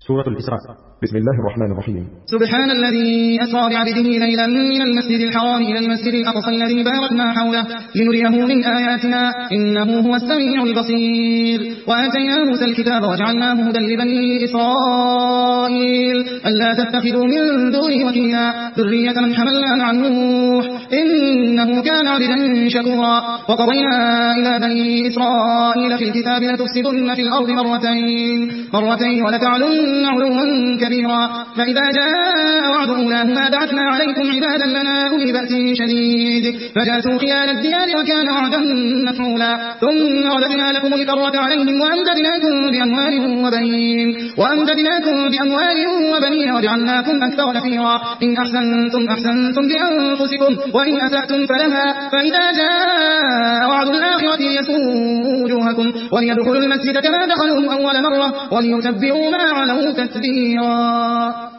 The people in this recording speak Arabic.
سورة الإسراء. بسم الله الرحمن الرحيم. سبحان الذي أسرى بعبده ليلا من المسجد الحرام إلى المسجد الأقصى الذي باركنا حوله لنريه من آياتنا إنه هو السميع البصير. وآتينا موسى الكتاب وجعلناه هدى لبني إسرائيل ألا تتخذوا من دونه وكيلا ذرية من حملنا مع نوح إنه كان عبدا شكورا. وقضينا إلى بني إسرائيل في الكتاب لتفسدن في الأرض مرتين ولتعلن علوا كبيرا. فإذا جاء وعد أولاهما بعثنا عليكم عبادا لنا أولي بأس شديد فجاسوا خلال الديار وكان وعدا مفعولا. ثم رددنا لكم الكرة عليهم وأمددناكم بأموال وبنين وجعلناكم أكثر نفيرا. إن أحسنتم لأنفسكم وإن أسأتم فلها. فإذا جاء وعد الآخرة ليسوءوا وجوهكم وليدخلوا المسجد كما دخلوه أول مرة وليتبعوا ما علوا تتبيرا.